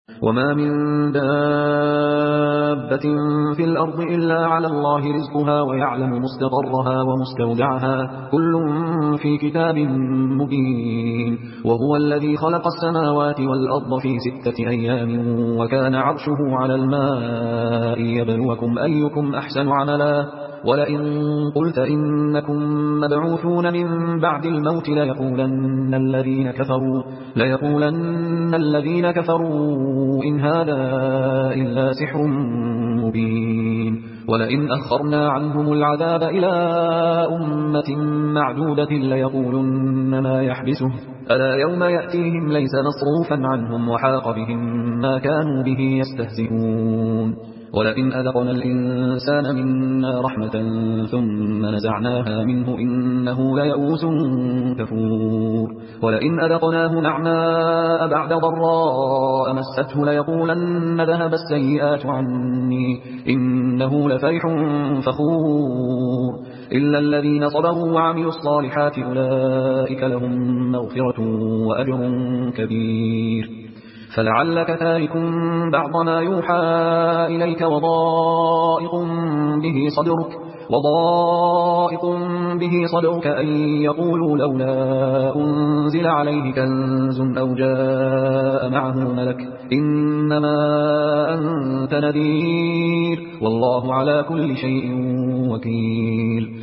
وما من دابة في الأرض إلا على الله رزقها ويعلم مستقرها ومستودعها كل في كتاب مبين. وهو الذي خلق السماوات والأرض في 6 أيام وكان عرشه على الماء يبلوكم أيكم أحسن عملا. ولئن قلت إنكم مبعوثون من بعد الموت ليقولن الذين كفروا إن هذا إلا سحر مبين. ولئن أخرنا عنهم العذاب إلى أمة معدودة ليقولن ما يحبسه ألا يوم يأتيهم ليس مصروفا عنهم وحاق بهم ما كانوا به يستهزئون. ولئن أذقنا الإنسان منا رحمة ثم نزعناها منه إنه ليئوس كفور. ولئن أذقناه نعماء بعد ضراء مسته ليقولن ذهب السيئات عني إنه لفرح فخور. إلا الذين صبروا وعملوا الصالحات أولئك لهم مغفرة وأجر كبير. فلعلك تارك بعض ما يوحى إليك وضائق به صدرك أن يقولوا لولا أنزل عليه كنز أو جاء معه ملك إنما أنت نذير والله على كل شيء وكيل.